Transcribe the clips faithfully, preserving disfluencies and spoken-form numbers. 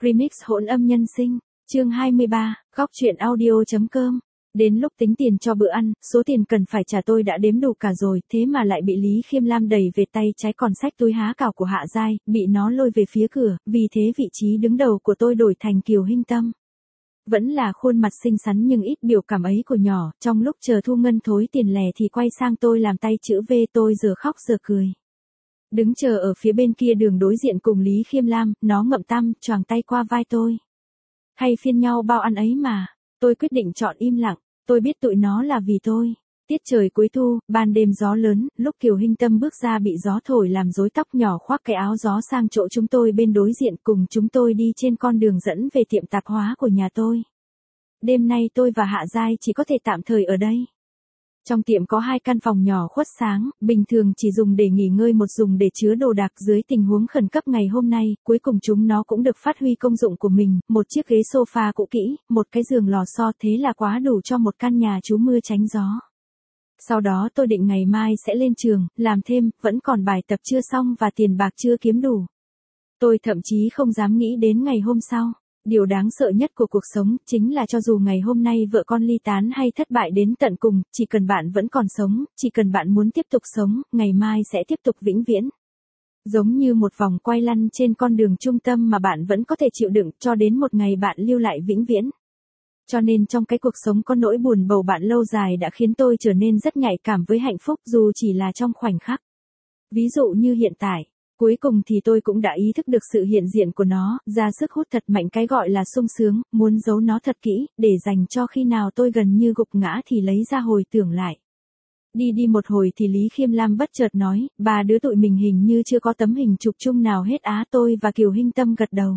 Remix hỗn âm nhân sinh, chương hai mươi ba, góc truyện audio.com. Đến lúc tính tiền cho bữa ăn, số tiền cần phải trả tôi đã đếm đủ cả rồi, thế mà lại bị Lý Khiêm Lam đẩy về tay trái còn xách túi há cảo của Hạ Giai, bị nó lôi về phía cửa, vì thế vị trí đứng đầu của tôi đổi thành Kiều Hinh Tâm. Vẫn là khuôn mặt xinh xắn nhưng ít biểu cảm ấy của nhỏ, trong lúc chờ Thu Ngân thối tiền lẻ thì quay sang tôi làm tay chữ V, tôi giờ khóc giờ cười. Đứng chờ ở phía bên kia đường đối diện cùng Lý Khiêm Lam, nó ngậm tăm, choàng tay qua vai tôi. Hay phiên nhau bao ăn ấy mà, tôi quyết định chọn im lặng, tôi biết tụi nó là vì tôi. Tiết trời cuối thu, ban đêm gió lớn, lúc Kiều Hinh Tâm bước ra bị gió thổi làm rối tóc, nhỏ khoác cái áo gió sang chỗ chúng tôi bên đối diện, cùng chúng tôi đi trên con đường dẫn về tiệm tạp hóa của nhà tôi. Đêm nay tôi và Hạ Giai chỉ có thể tạm thời ở đây. Trong tiệm có hai căn phòng nhỏ khuất sáng, bình thường chỉ dùng để nghỉ ngơi, một dùng để chứa đồ đạc. Dưới tình huống khẩn cấp ngày hôm nay, cuối cùng chúng nó cũng được phát huy công dụng của mình, một chiếc ghế sofa cũ kỹ, một cái giường lò xo, thế là quá đủ cho một căn nhà trú mưa tránh gió. Sau đó tôi định ngày mai sẽ lên trường, làm thêm, vẫn còn bài tập chưa xong và tiền bạc chưa kiếm đủ. Tôi thậm chí không dám nghĩ đến ngày hôm sau. Điều đáng sợ nhất của cuộc sống chính là cho dù ngày hôm nay vợ con ly tán hay thất bại đến tận cùng, chỉ cần bạn vẫn còn sống, chỉ cần bạn muốn tiếp tục sống, ngày mai sẽ tiếp tục vĩnh viễn. Giống như một vòng quay lăn trên con đường trung tâm mà bạn vẫn có thể chịu đựng cho đến một ngày bạn lưu lại vĩnh viễn. Cho nên trong cái cuộc sống có nỗi buồn bầu bạn lâu dài đã khiến tôi trở nên rất nhạy cảm với hạnh phúc dù chỉ là trong khoảnh khắc. Ví dụ như hiện tại. Cuối cùng thì tôi cũng đã ý thức được sự hiện diện của nó, ra sức hút thật mạnh cái gọi là sung sướng, muốn giấu nó thật kỹ, để dành cho khi nào tôi gần như gục ngã thì lấy ra hồi tưởng lại. Đi đi một hồi thì Lý Khiêm Lam bất chợt nói, ba đứa tụi mình hình như chưa có tấm hình chụp chung nào hết á. Tôi và Kiều Hinh Tâm gật đầu.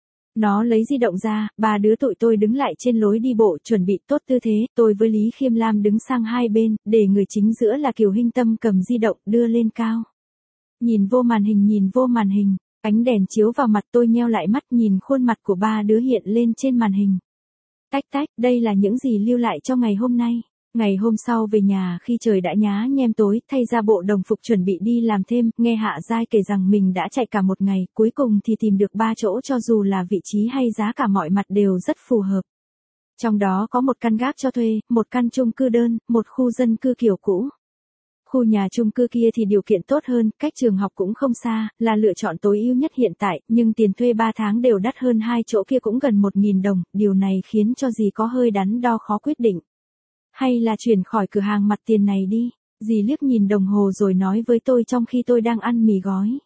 Nó lấy di động ra, ba đứa tụi tôi đứng lại trên lối đi bộ chuẩn bị tốt tư thế, tôi với Lý Khiêm Lam đứng sang hai bên, để người chính giữa là Kiều Hinh Tâm cầm di động đưa lên cao. Nhìn vô màn hình nhìn vô màn hình, ánh đèn chiếu vào mặt tôi nheo lại mắt nhìn khuôn mặt của ba đứa hiện lên trên màn hình. Tách tách, đây là những gì lưu lại cho ngày hôm nay. Ngày hôm sau về nhà khi trời đã nhá nhem tối, thay ra bộ đồng phục chuẩn bị đi làm thêm, nghe Hạ Giai kể rằng mình đã chạy cả một ngày, cuối cùng thì tìm được ba chỗ cho dù là vị trí hay giá cả mọi mặt đều rất phù hợp. Trong đó có một căn gác cho thuê, một căn chung cư đơn, một khu dân cư kiểu cũ. Khu nhà chung cư kia thì điều kiện tốt hơn, cách trường học cũng không xa, là lựa chọn tối ưu nhất hiện tại, nhưng tiền thuê ba tháng đều đắt hơn hai chỗ kia cũng gần một nghìn đồng, điều này khiến cho dì có hơi đắn đo khó quyết định. Hay là chuyển khỏi cửa hàng mặt tiền này đi, dì liếc nhìn đồng hồ rồi nói với tôi trong khi tôi đang ăn mì gói.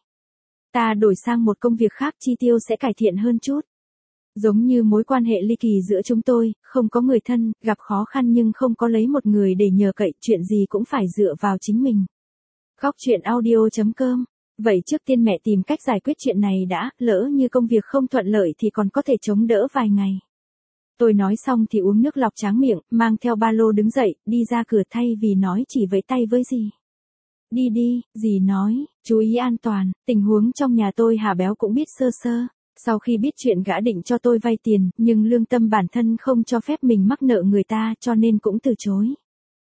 Ta đổi sang một công việc khác chi tiêu sẽ cải thiện hơn chút. Giống như mối quan hệ ly kỳ giữa chúng tôi, không có người thân, gặp khó khăn nhưng không có lấy một người để nhờ cậy, chuyện gì cũng phải dựa vào chính mình. Góc truyện audio.com. Vậy trước tiên mẹ tìm cách giải quyết chuyện này đã, lỡ như công việc không thuận lợi thì còn có thể chống đỡ vài ngày. Tôi nói xong thì uống nước lọc tráng miệng, mang theo ba lô đứng dậy, đi ra cửa thay vì nói chỉ với tay với dì. Đi đi, dì nói, chú ý an toàn, tình huống trong nhà tôi Hà Béo cũng biết sơ sơ. Sau khi biết chuyện gã định cho tôi vay tiền, nhưng lương tâm bản thân không cho phép mình mắc nợ người ta cho nên cũng từ chối.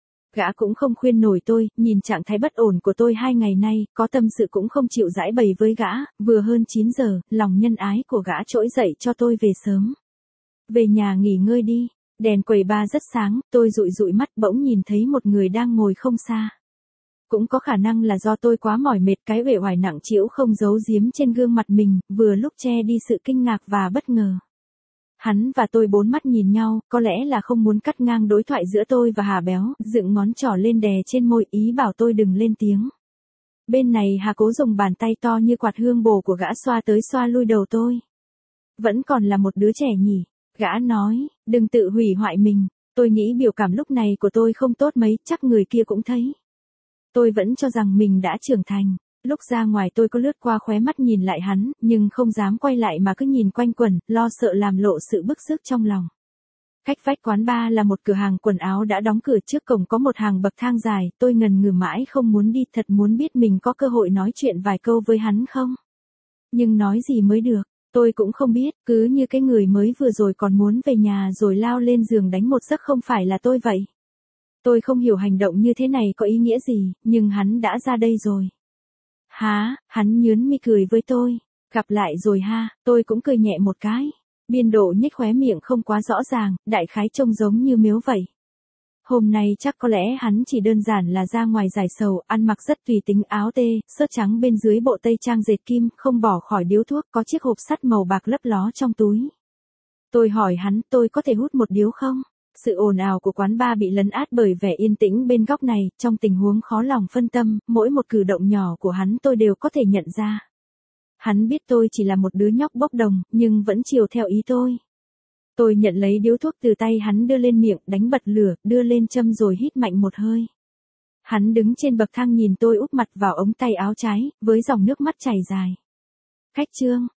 Gã cũng không khuyên nổi tôi, nhìn trạng thái bất ổn của tôi hai ngày nay, có tâm sự cũng không chịu giãi bày với gã, vừa hơn chín giờ, lòng nhân ái của gã trỗi dậy cho tôi về sớm. Về nhà nghỉ ngơi đi, đèn quầy bar rất sáng, tôi dụi dụi mắt bỗng nhìn thấy một người đang ngồi không xa. Cũng có khả năng là do tôi quá mỏi mệt, cái uể oải nặng trĩu không giấu giếm trên gương mặt mình, vừa lúc che đi sự kinh ngạc và bất ngờ. Hắn và tôi bốn mắt nhìn nhau, có lẽ là không muốn cắt ngang đối thoại giữa tôi và Hà Béo, dựng ngón trỏ lên đè trên môi ý bảo tôi đừng lên tiếng. Bên này Hà Cố dùng bàn tay to như quạt hương bồ của gã xoa tới xoa lui đầu tôi. Vẫn còn là một đứa trẻ nhỉ, gã nói, đừng tự hủy hoại mình. Tôi nghĩ biểu cảm lúc này của tôi không tốt mấy, chắc người kia cũng thấy. Tôi vẫn cho rằng mình đã trưởng thành. Lúc ra ngoài tôi có lướt qua khóe mắt nhìn lại hắn, nhưng không dám quay lại mà cứ nhìn quanh quẩn, lo sợ làm lộ sự bức xúc trong lòng. Cách vách quán bar là một cửa hàng quần áo đã đóng cửa, trước cổng có một hàng bậc thang dài, tôi ngần ngừ mãi không muốn đi, thật muốn biết mình có cơ hội nói chuyện vài câu với hắn không. Nhưng nói gì mới được, tôi cũng không biết, cứ như cái người mới vừa rồi còn muốn về nhà rồi lao lên giường đánh một giấc không phải là tôi vậy. Tôi không hiểu hành động như thế này có ý nghĩa gì, nhưng hắn đã ra đây rồi. Há, hắn nhớn mi cười với tôi. Gặp lại rồi ha, tôi cũng cười nhẹ một cái. Biên Độ nhếch khóe miệng không quá rõ ràng, đại khái trông giống như miếu vậy. Hôm nay chắc có lẽ hắn chỉ đơn giản là ra ngoài giải sầu, ăn mặc rất tùy tính, áo tê, sớt trắng bên dưới bộ tây trang dệt kim, không bỏ khỏi điếu thuốc, có chiếc hộp sắt màu bạc lấp ló trong túi. Tôi hỏi hắn, tôi có thể hút một điếu không? Sự ồn ào của quán bar bị lấn át bởi vẻ yên tĩnh bên góc này, trong tình huống khó lòng phân tâm, mỗi một cử động nhỏ của hắn tôi đều có thể nhận ra. Hắn biết tôi chỉ là một đứa nhóc bốc đồng, nhưng vẫn chiều theo ý tôi. Tôi nhận lấy điếu thuốc từ tay hắn đưa lên miệng, đánh bật lửa, đưa lên châm rồi hít mạnh một hơi. Hắn đứng trên bậc thang nhìn tôi úp mặt vào ống tay áo trái, với dòng nước mắt chảy dài. Cách chương,